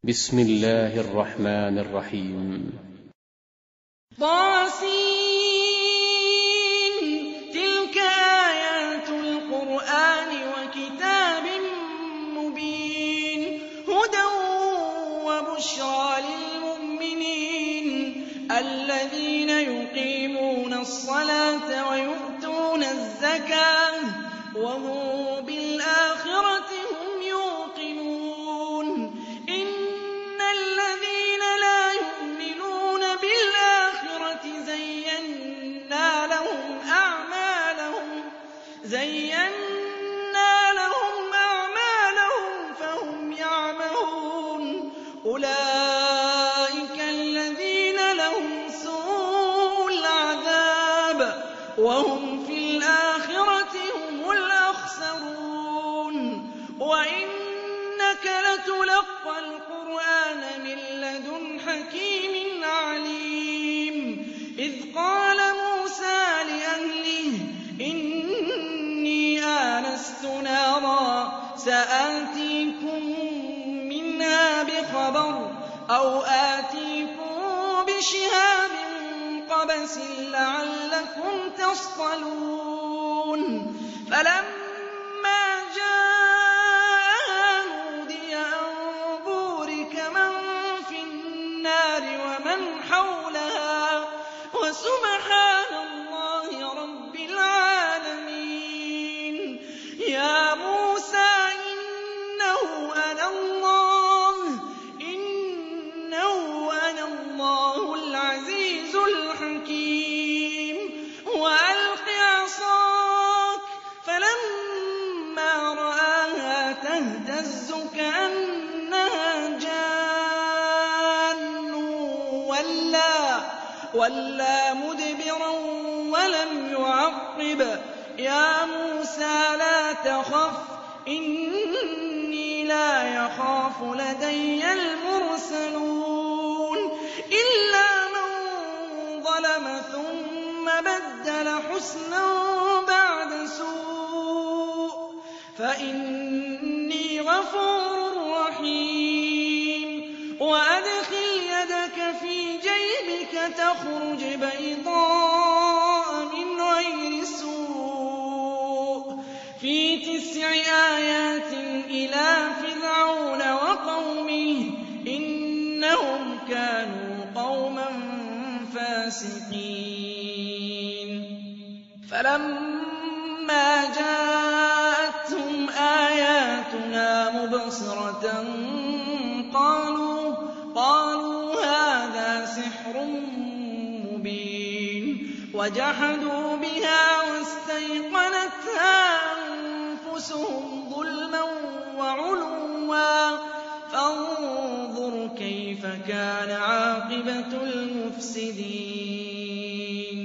بسم الله الرحمن الرحيم. طاسين. تلك آيات القرآن وكتاب مبين هدى وبشرى للمؤمنين الذين يقيمون الصلاة ويؤتون الزكاة وهم بالآخرة هم يوقنون. إن الذين لا يؤمنون بالآخرة زينا لهم أعمالهم فهم يعمهون. أولئك الذين لهم سوء العذاب وهم في الآخرة هم الأخسرون. وإنك لتلقى القرآن من لدن حكيم عليم. إذ قال موسى لأهله إني آنست نارا سآتيكم منها بخبر أو آتيكم بشهاب قبس لعلكم تصطلون. فلما جاءها نودي أن بورك من في النار ومن حولها وسبحان الله رب العالمين. يا موسى إنه أنا الله العزيز الحكيم. وألق عصاك فلما رآها تهتز كأنها جان ولا مدبرا ولم يعقب. يا موسى لا تخف إني لا يخاف لدي المرسلون. إلا من ظلم ثم بدل حسنا بعد سوء فإني غفور رحيم. وأدخل يدك في جيبك تخرج بيضاء من غير سوء في 9 آيات إلى فرعون وقومه إنهم كانوا قوما فاسقين. فلما جاءتهم آياتنا مبصرة قالوا هذا سحر مبين. وجحدوا بها واستيقنتها أنفسهم ظلما وعلوا فانظر كيف كان عاقبة المفسدين.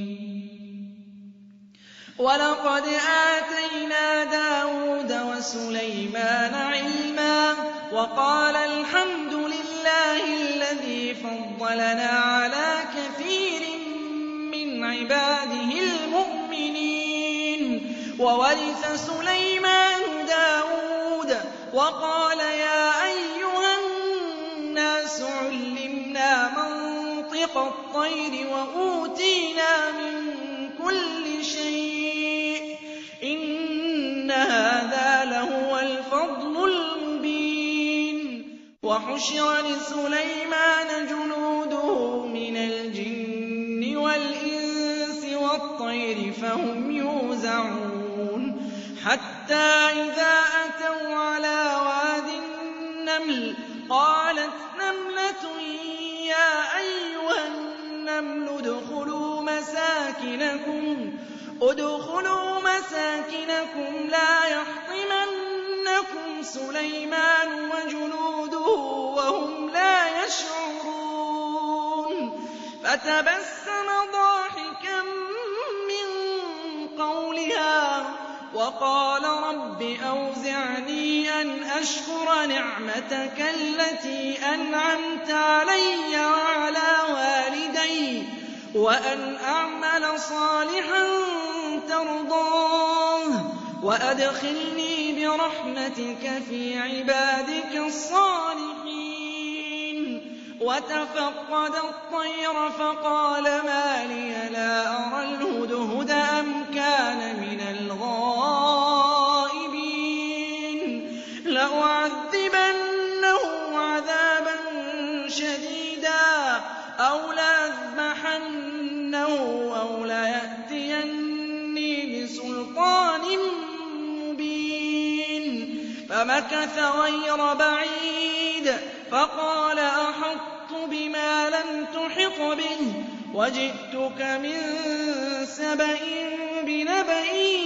ولقد آتينا داود وسليمان علما وقال الحمد لله الذي فضلنا على كثير من عباده المؤمنين. وورث سليمان داود وقال يا أيها الناس علمنا منطق الطير وأوتينا من كل شيء إن هذا لهو الفضل المبين. وحشر لسليمان جنوده من الجن والإنس والطير فهم يوزعون. حتى إذا أتوا على واد النمل قالت نملة يا أيها النمل ادخلوا مساكنكم لا يحطمنكم سليمان وجنوده وهم لا يشعرون. فتبسم ضاحكا من قولها وقال رب أوزعني أن أشكر نعمتك التي أنعمت علي وعلى والدي وأن أعمل صالحا ترضاه وأدخلني برحمتك في عبادك الصالحين. وَتَفَقَّدَ الطَّيْرَ فَقَالَ مَا لِيَ لَا أَرَى الْهُدْهُدَ أَمْ كَانَ مِنَ الْغَائِبِينَ لَأُعَذِّبَنَّهُ عَذَابًا شَدِيدًا أَوْ لَأَذْبَحَنَّهُ أَوْ لَيَأْتِيَنِّي بِسُلْطَانٍ مُّبِينٍ فَمَكَثَ غَيْرَ بَعِيدٍ فَقَالَ أَحَطتُ بِمَا لَمْ تُحِطْ بِهِ وَجِئْتُكَ مِن سَبَإٍ بِنَبَإٍ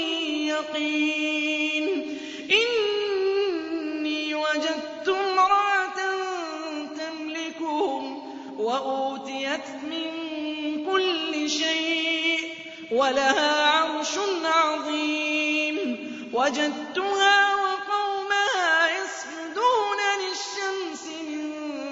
يَقِينٍ إِنِّي وَجَدتُّ امْرَأَةً تَمْلِكُهُمْ وَأُوتِيَتْ مِن كُلِّ شَيْءٍ وَلَهَا عَرْشٌ عَظِيمٌ وَجَدتُّهَا وَقَوْمَهَا يَسْجُدُونَ لِلشَّمْسِ مِن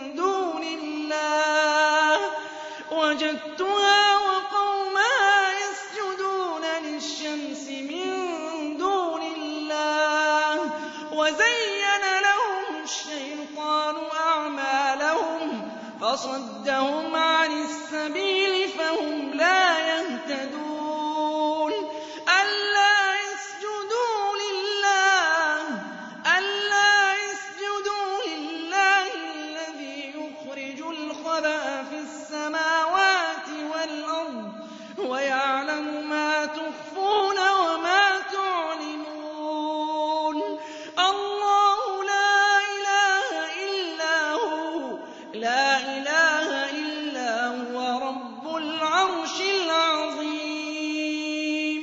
دُونِ اللَّهِ وَزَيَّنَ لَهُمُ الشَّيْطَانُ أَعْمَالَهُمْ فَصَدَّهُمْ عَنِ السَّبِيلِ فَهُمْ لَا يَهْتَدُونَ أَلَّا يَسْجُدُوا لِلَّهِ الَّذِي يُخْرِجُ الْخَبَءَ فِي السَّمَاوَاتِ وَالْأَرْضِ وَيَعْلَمُ مَا تُخْفُونَ وَمَا تُعْلِنُونَ اللَّهُ لَا إِلَٰهَ إِلَّا هُوَ رَبُّ الْعَرْشِ الْعَظِيمِ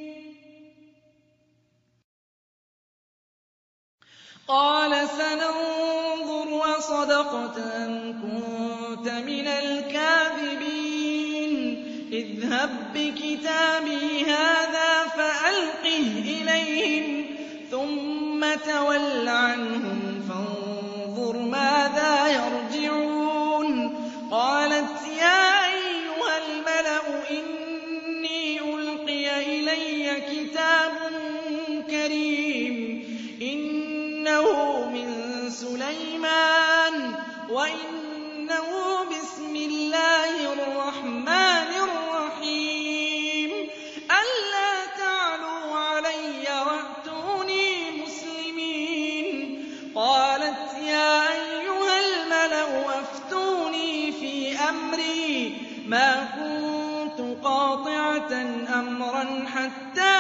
قَالَ سَنَنظُرُ أَصَدَقْتَ أَمْ كُنتَ مِنَ الْكَاذِبِينَ اذْهَب بِّكِتَابِي هَٰذَا فَأَلْقِهْ إِلَيْهِمْ ثُمَّ تَوَلَّ عَنْهُمْ فَانظُرْ مَاذَا يَرْجِعُونَ قَالَتْ يَا أَيُّهَا الْمَلَأُ إِنِّي أُلْقِيَ إِلَيَّ كِتَابٌ كَرِيمٌ إِنَّهُ مِن سُلَيْمَانَ وَإِنَّهُ بِسْمِ اللَّهِ الرَّحْمَٰنِ الرَّحِيمِ أَلَّا تَعْلُوا عَلَيَّ وَأْتُونِي مُسْلِمِينَ قَالَتْ يَا أَيُّهَا الْمَلَأُ أَفْتُونِي فِي أَمْرِي مَا كُنتُ قَاطِعَةً أَمْرًا حَتَّىٰ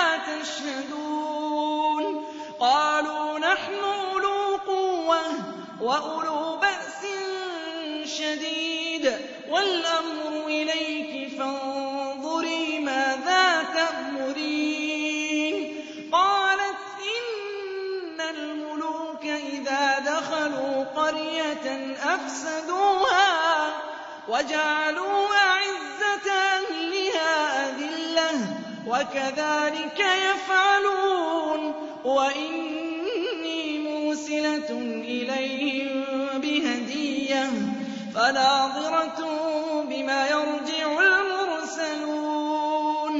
تَشْهَدُونِ قَالُوا نَحْنُ أُولُو قُوَّةٍ وَأُولُو بَأْسٍ شَدِيدٍ وَالْأَمْرُ إِلَيْكِ فَانظُرِي مَاذَا تَأْمُرِينَ قَالَتْ إِنَّ الْمُلُوكَ إِذَا دَخَلُوا قَرْيَةً أَفْسَدُوهَا وَجَعَلُوا أَعِزَّةَ أَهْلِهَا أَذِلَّةً وَكَذَٰلِكَ يَفْعَلُونَ وَإِنِّي مُرْسِلَةٌ إِلَيْهِم بِهَدِيَّةٍ فَنَاظِرَةٌ بِمَ يَرْجِعُ الْمُرْسَلُونَ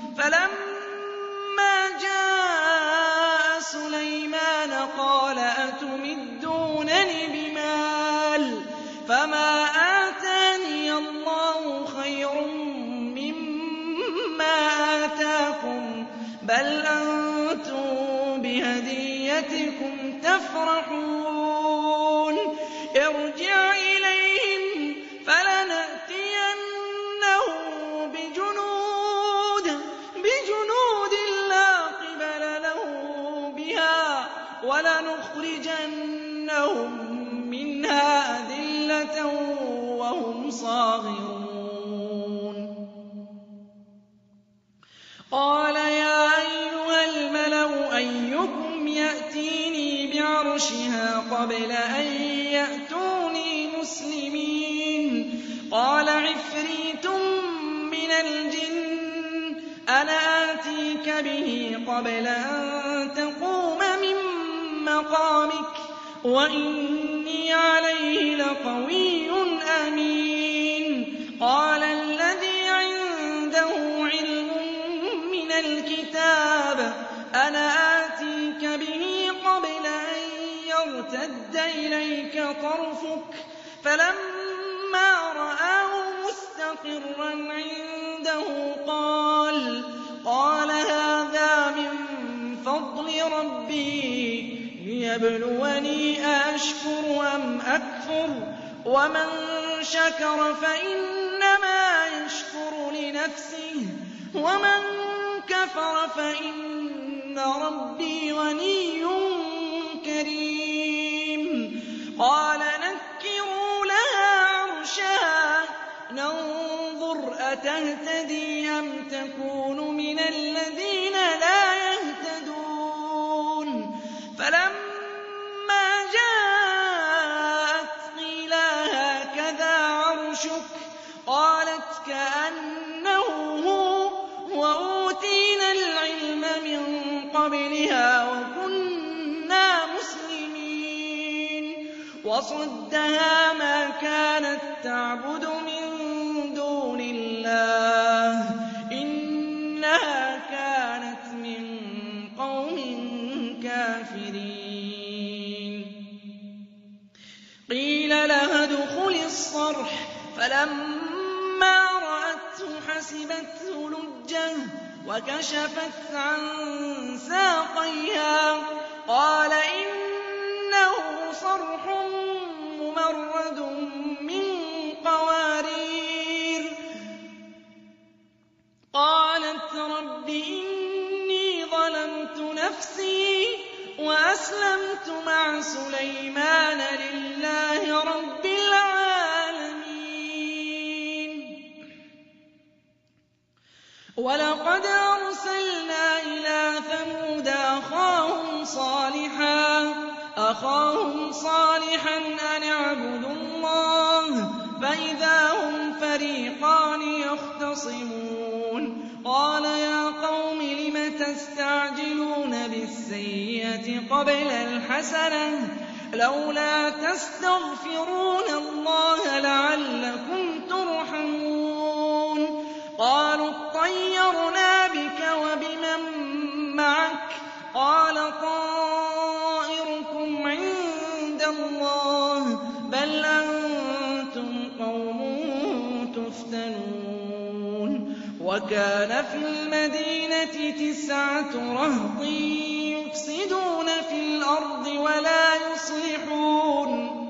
فَلَمَّا جَاءَ سُلَيْمَانَ قَالَ أَتُمِدُّونَنِ بِمَالٍ فَمَا آتَانِيَ اللَّهُ خَيْرٌ مِّمَّا آتَاكُم بَلْ أَنتُم بِهَدِيَّتِكُمْ تَفْرَحُونَ ارْجِعْ إِلَيْهِمْ فَلَنَأْتِيَنَّهُم بِجُنُودٍ لَّا قِبَلَ لَهُم بِهَا وَلَنُخْرِجَنَّهُم مِّنْهَا أَذِلَّةً وَهُمْ صَاغِرُونَ قَالَ يَا أَيُّهَا الْمَلَأُ أَيُّكُمْ يَأْتِينِي بِعَرْشِهَا قَبْلَ أَن يَأْتُونِي مُسْلِمِينَ قَالَ عِفْرِيتٌ مِّنَ الْجِنِّ أَنَا آتِيكَ بِهِ قَبْلَ أَن تَقُومَ مِن مَّقَامِكَ وَإِنِّي عَلَيْهِ لَقَوِيٌّ أَمِينٌ قَالَ الَّذِي عِندَهُ عِلْمٌ مِّنَ الْكِتَابِ أَنَا آتِيكَ بِهِ قَبْلَ أَن يَرْتَدَّ إِلَيْكَ طَرْفُكَ فَلَمَّا فلما رآه مستقرا عنده قال هذا من فضل ربي ليبلوني أأشكر أم أكفر ومن شكر فإنما يشكر لنفسه ومن كفر فإن ربي غني كريم. قال نكروا لها عرشها ننظر أتهتدي أم تكون من الذين لا يهتدون. فلما جاءت قيل هكذا عرشك قالت كأنه هو وأوتينا العلم من قبلها وكنا مسلمين. وصدها ما كانت تعبد من دون الله إنها كانت من قوم كافرين. قيل لها ادخلي الصرح فلما رأته حسبته لجة وكشفت عن ساقيها قال إنه صرح ممرد من قوارير. قالت رب إني ظلمت نفسي وأسلمت مع سليمان لله رب العالمين. ولقد أرسلنا إلى ثمود أخاهم صالحا أن اعبدوا الله فإذا هم فريقان يختصمون. قال يا قوم لم تستعجلون بالسيئة قبل الحسنة لولا تستغفرون الله لعلكم ترحمون. قالوا اطيرنا بك وبمن معك قال طائركم عند الله بل أنتم قوم تفتنون. وكان في المدينة 9 رهط يفسدون في الأرض ولا يصلحون.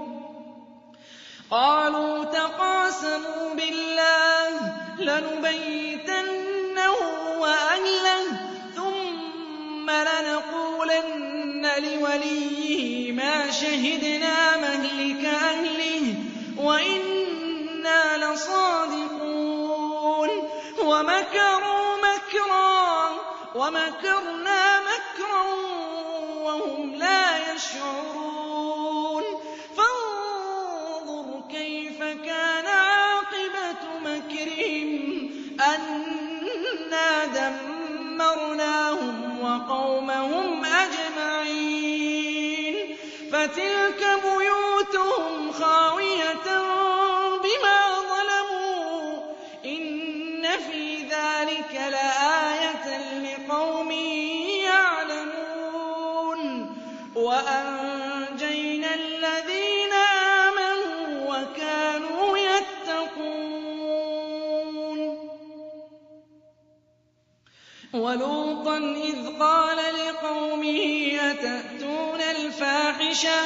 قالوا تقاسموا بالله لنبيتنه وأهله ثم لنقولن لوليه ما شهدنا مهلك أهله وإنا لصادقون. ومكروا مكرا ومكرنا مكرا وهم لا يشعرون. فانظر كيف كان عاقبة مكرهم أنا دمرناهم وقومهم أجمعين. فتلك بيوتهم خاوية بما ظلموا إن في ذلك لآية لقوم يعلمون. وأنجينا الذين آمنوا وكانوا يتقون. ولوطا إذ قال لقومه أتأتون الفاحشة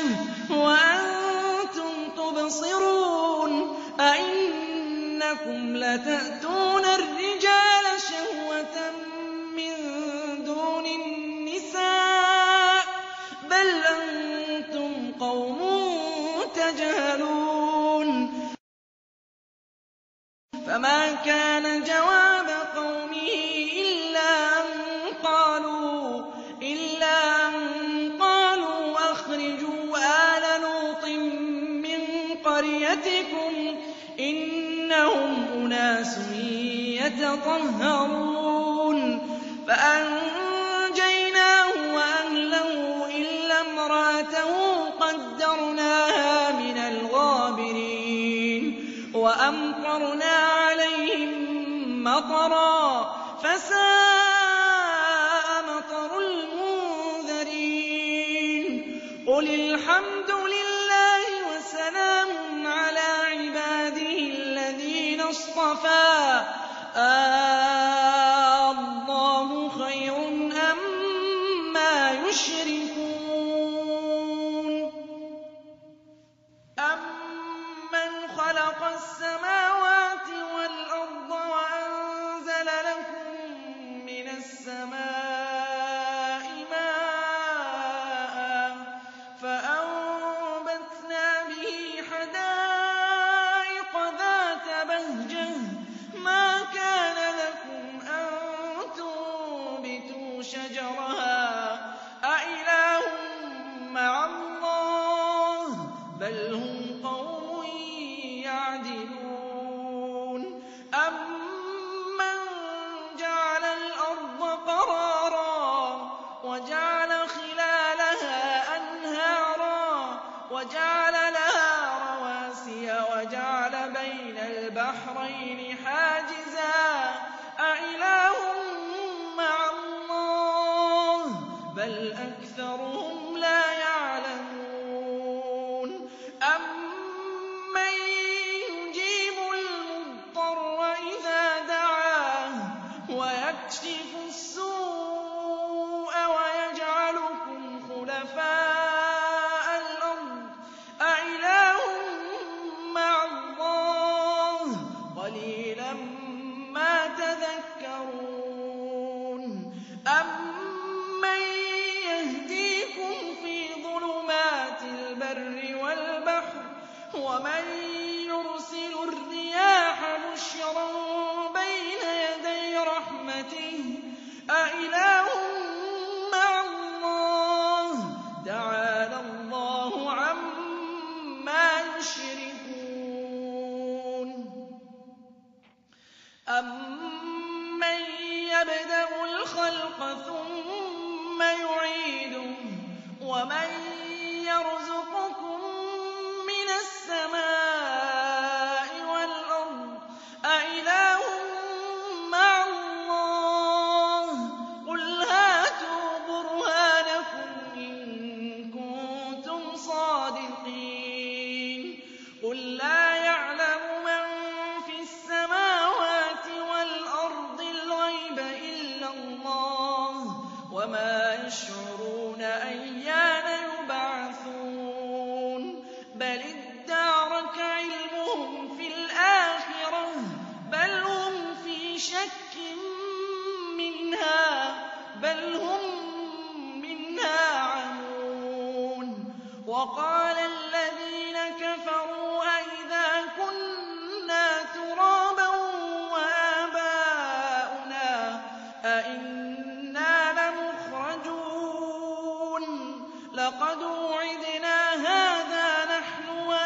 وأنتم تبصرون أئنكم لتأتون الرجال شهوة من دون النساء بل أنتم قوم تجهلون. فما كان جواب قومه إلا أن قالوا أخرجوا آل لوط من قريتكم إنهم أناس يتطهرون. فأنجيناه وأهله إلا امرأته قدرناها من الغابرين. وأمطرنا عليهم مطرا فساء مطر المنذرين. قل الحمد لله وسلام على عباده اصْطَفَىٰ اللَّهُ خَيْرٌ أَمَّا يُشْرِكُونَ أَمَّنْ خَلَقَ السَّمَاوَاتِ وَالْأَرْضَ وَأَنزَلَ لَكُم مِّنَ السَّمَاءِ مَاءً فَأَنبَتْنَا بِهِ حَدَائِقَ ذَاتَ بَهْجَةٍ مَّا كَانَ لَكُمْ أَن تُنبِتُوا شَجَرَهَا أَإِلَٰهٌ مَّعَ اللَّهِ ۚ بَلْ هُمْ قَوْمٌ يَعْدِلُونَ أَمَّن جَعَلَ الْأَرْضَ قَرَارًا وَجَعَلَ خِلَالَهَا أَنْهَارًا وَجَعَلَ لَهَا رَوَاسِيَ وَجَعَلَ بَيْنَ الْبَحْرَيْنِ حَاجِزًا أَإِلَٰهٌ مَّعَ اللَّهِ ۚ بَلْ أَكْثَرُهُمْ لَا يَعْلَمُونَ أَمَّن يُجِيبُ الْمُضْطَرَّ إِذَا دَعَاهُ وَيَكْشِفُ السُّوءَ وَيَجْعَلُكُمْ خُلَفَاءَ الْأَرْضِ أَإِلَٰهٌ مَّعَ اللَّهِ ۚ قَلِيلًا مَّا تَذَكَّرُونَ أَمَّن يَهْدِيكُمْ فِي ظُلُمَاتِ الْبَرِّ وَالْبَحْرِ وَمَن يُرْسِلُ الرِّيَاحَ بُشْرًا بَيْنَ يَدَيْ رَحْمَتِهِ أَإِلَٰهٌ مَّعَ اللَّهِ ۚ تَعَالَى اللَّهُ عَمَّا يُشْرِكُونَ أَمَّن يَبْدَأُ الْخَلْقَ ثُمَّ يُعِيدُهُ وَمَن يَرْزُقُكُم مِّنَ السَّمَاءِ وَالْأَرْضِ أَإِلَٰهٌ مَّعَ اللَّهِ ۚ قُلْ هَاتُوا بُرْهَانَكُمْ إِن كُنتُمْ صَادِقِينَ قُل لَّا يَعْلَمُ مَن فِي السَّمَاوَاتِ وَالْأَرْضِ الْغَيْبَ إِلَّا اللَّهُ وَمَا يَشْعُرُونَ أَيَّانَ يُبْعَثُونَ بَلِ ادَّارَكَ عِلْمُهُمْ فِي الْآخِرَةِ بَلْ هُمْ فِي شَكٍّ مِّنْهَا بَلْ هُم مِّنْهَا عَمُونَ وَقَالَ الَّذِينَ كَفَرُوا أَإِذَا كُنَّا تُرَابًا وَآبَاؤُنَا أَإِنَّا لَمُخْرَجُونَ لَقَدْ وُعِدْنَا هَٰذَا نَحْنُ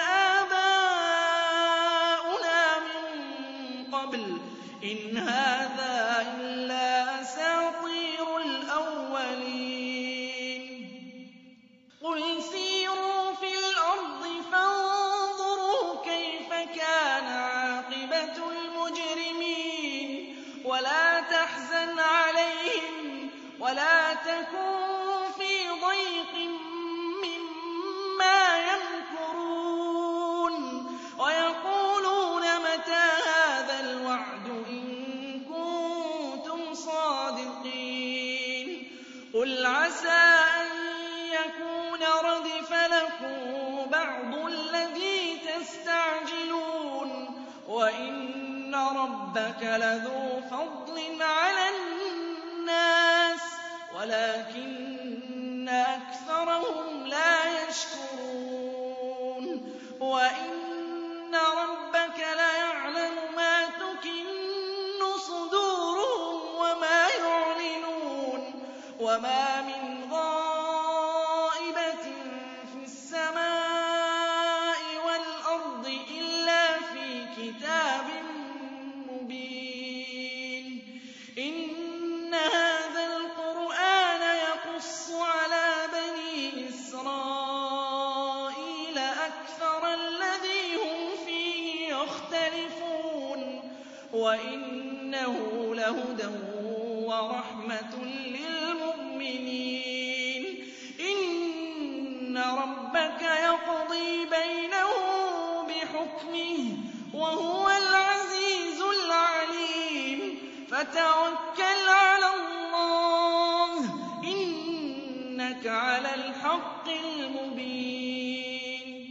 وَآبَاؤُنَا مِن قَبْلُ إِنْ هَٰذَا إِلَّا أَسَاطِيرُ الْأَوَّلِينَ قُلْ سِيرُوا فِي الْأَرْضِ فَانظُرُوا كَيْفَ كَانَ عَاقِبَةُ الْمُجْرِمِينَ وَلَا تَحْزَنْ عَلَيْهِمْ وَلَا تَكُن فِي ضَيْقٍ مِّمَّا يَمْكُرُونَ وَيَقُولُونَ مَتَىٰ هَٰذَا الْوَعْدُ إِن كُنتُمْ صَادِقِينَ قُلْ عَسَىٰ أَن يَكُونَ رَدِفَ لَكُم بَعْضُ الَّذِي تَسْتَعْجِلُونَ وَإِنَّ رَبَّكَ لَذُو فَضْلٍ عَلَى النَّاسِ وَلَٰكِنَّ أَكْثَرَهُمْ لَا يَشْكُرُونَ وَإِنَّ رَبَّكَ لَيَعْلَمُ مَا تُكِنُّ صُدُورُهُمْ وَمَا يُعْلِنُونَ وَمَا مِنْ غَائِبَةٍ فِي السَّمَاءِ وَالْأَرْضِ إِلَّا فِي كِتَابٍ مُّبِينٍ إِنَّ هَٰذَا الْقُرْآنَ يَقُصُّ عَلَىٰ بَنِي إِسْرَائِيلَ أَكْثَرَ الَّذِي هُمْ فِيهِ يَخْتَلِفُونَ وَإِنَّهُ لَهُدًى وَرَحْمَةٌ لِّلْمُؤْمِنِينَ إِنَّ رَبَّكَ يَقْضِي بَيْنَهُم بِحُكْمِهِ وَهُوَ الْعَزِيزُ فَتَوَكَّلْ عَلَى اللَّهِ ۖ إِنَّكَ عَلَى الْحَقِّ الْمُبِينِ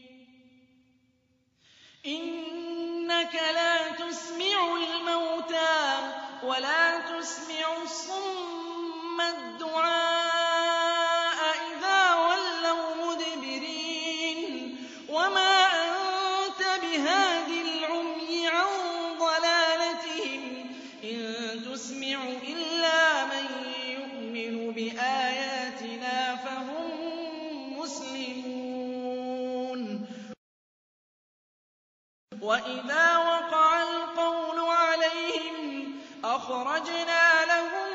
إِنَّكَ لَا تُسْمِعُ الْمَوْتَىٰ وَلَا تُسْمِعُ الصُّمَّ الدُّعَاءَ إِذَا وَلَّوْا مُدْبِرِينَ وَمَا أَنتَ بِهَادِ الْعُمْيِ عَن ضَلَالَتِهِمْ ۖ إِن تُسْمِعُ إِلَّا مَن يُؤْمِنُ بِآيَاتِنَا فَهُم مُّسْلِمُونَ وَإِذَا وَقَعَ الْقَوْلُ عَلَيْهِمْ أَخْرَجْنَا لَهُمْ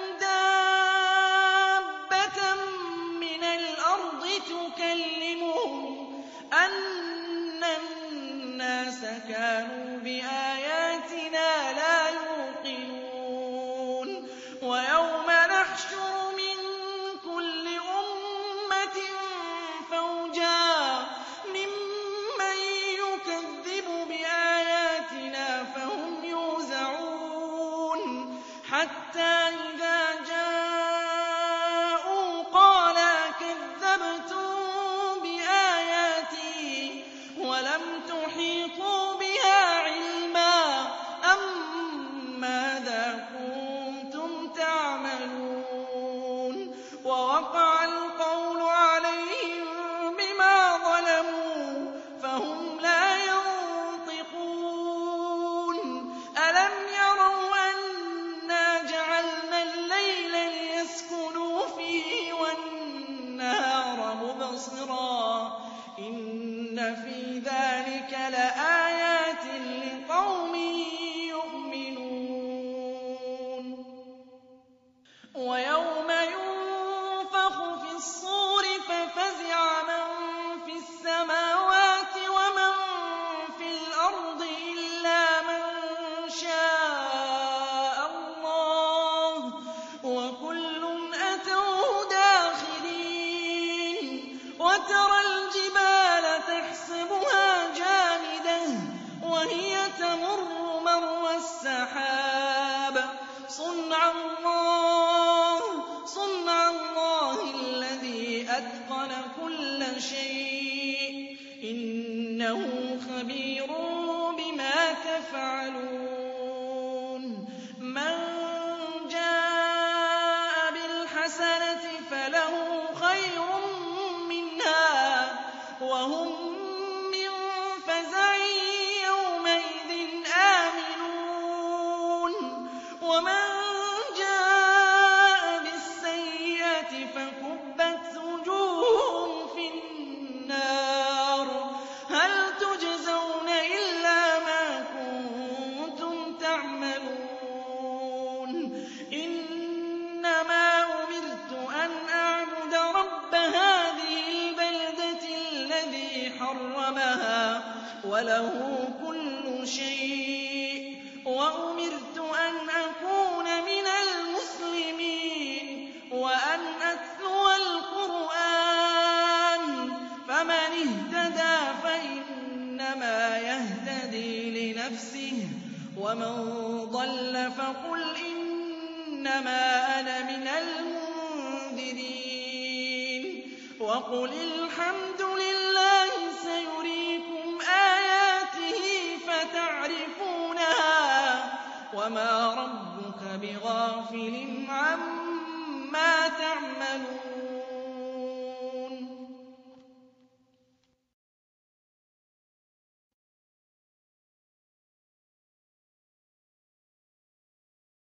دَابَّةً مِّنَ الْأَرْضِ تُكَلِّمُهُمْ أَنَّ النَّاسَ كَانُوا بِآيَاتِنَا لَا يُوقِنُونَ وَيَوْمَ نَحْشُرُ مِن كُلِّ أُمَّةٍ فَوْجًا مِّمَّن يُكَذِّبُ بِآيَاتِنَا فَهُمْ يُوزَعُونَ حَتَّىٰ إِذَا جَاءُوا قَالَ أَكَذَّبْتُم بِآيَاتِي وَلَمْ تُحِيطُوا بِهَا عِلْمًا أَمَّاذَا كُنتُمْ تَعْمَلُونَ وَوَقَعَ الْقَوْلُ عَلَيْهِم بِمَا ظَلَمُوا فَهُمْ لَا يَنطِقُونَ أَلَمْ يَرَوْا أَنَّا جَعَلْنَا اللَّيْلَ لِيَسْكُنُوا فِيهِ وَالنَّهَارَ مُبْصِرًا ۚ إِنَّ فِي ذَٰلِكَ لَآيَاتٍ لِّقَوْمٍ يُؤْمِنُونَ وَيَوْمَ يُنفَخُ فِي الصُّورِ فَفَزِعَ مَن فِي السَّمَاوَاتِ وَمَن فِي الْأَرْضِ إِلَّا مَن شَاءَ اللَّهُ ۖ وَكُلٌّ أَتَوْهُ دَاخِرِينَ وَتَرَى الْجِبَالَ تَحْسَبُهَا جَامِدَةً وَهِيَ تَمُرُّ مَرَّ السَّحَابِ ۚ صُنْعَ اللَّهِ الَّذِي أَتْقَنَ كُلَّ شَيْءٍ ۚ إِنَّهُ خَبِيرٌ بِمَا تَفْعَلُونَ مَن جَاءَ بِالْحَسَنَةِ فَلَهُ خَيْرٌ مِّنْهَا وَهُم مِّن فَزَعٍ يَوْمَئِذٍ آمِنُونَ وَمَن جَاءَ بِالسَّيِّئَةِ فَكُبَّتْ وُجُوهُهُمْ فِي النَّارِ هَلْ تُجْزَوْنَ إِلَّا مَا كُنتُمْ تَعْمَلُونَ إِنَّمَا أُمِرْتُ أَنْ أَعْبُدَ رَبَّ هَٰذِهِ الْبَلْدَةِ الَّذِي حَرَّمَهَا وَلَهُ كُلُّ شَيْءٍ وَأُمِرْتُ أَنْ أَكُونَ مِنَ الْمُسْلِمِينَ وَأَنْ أَتْلُوَ الْقُرْآنَ فَمَنِ اهْتَدَىٰ فَإِنَّمَا يَهْتَدِي لِنَفْسِهِ وَمَن ضَلَّ فَقُلْ إِنَّمَا أَنَا مِنَ الْمُنذِرِينَ وَقُلِ الْحَمْدُ لِلَّهِ سَيُرِيكُمْ آيَاتِهِ فَتَعْرِفُونَهَا وَمَا رَبُّكَ بِغَافِلٍ عَمَّا تَعْمَلُونَ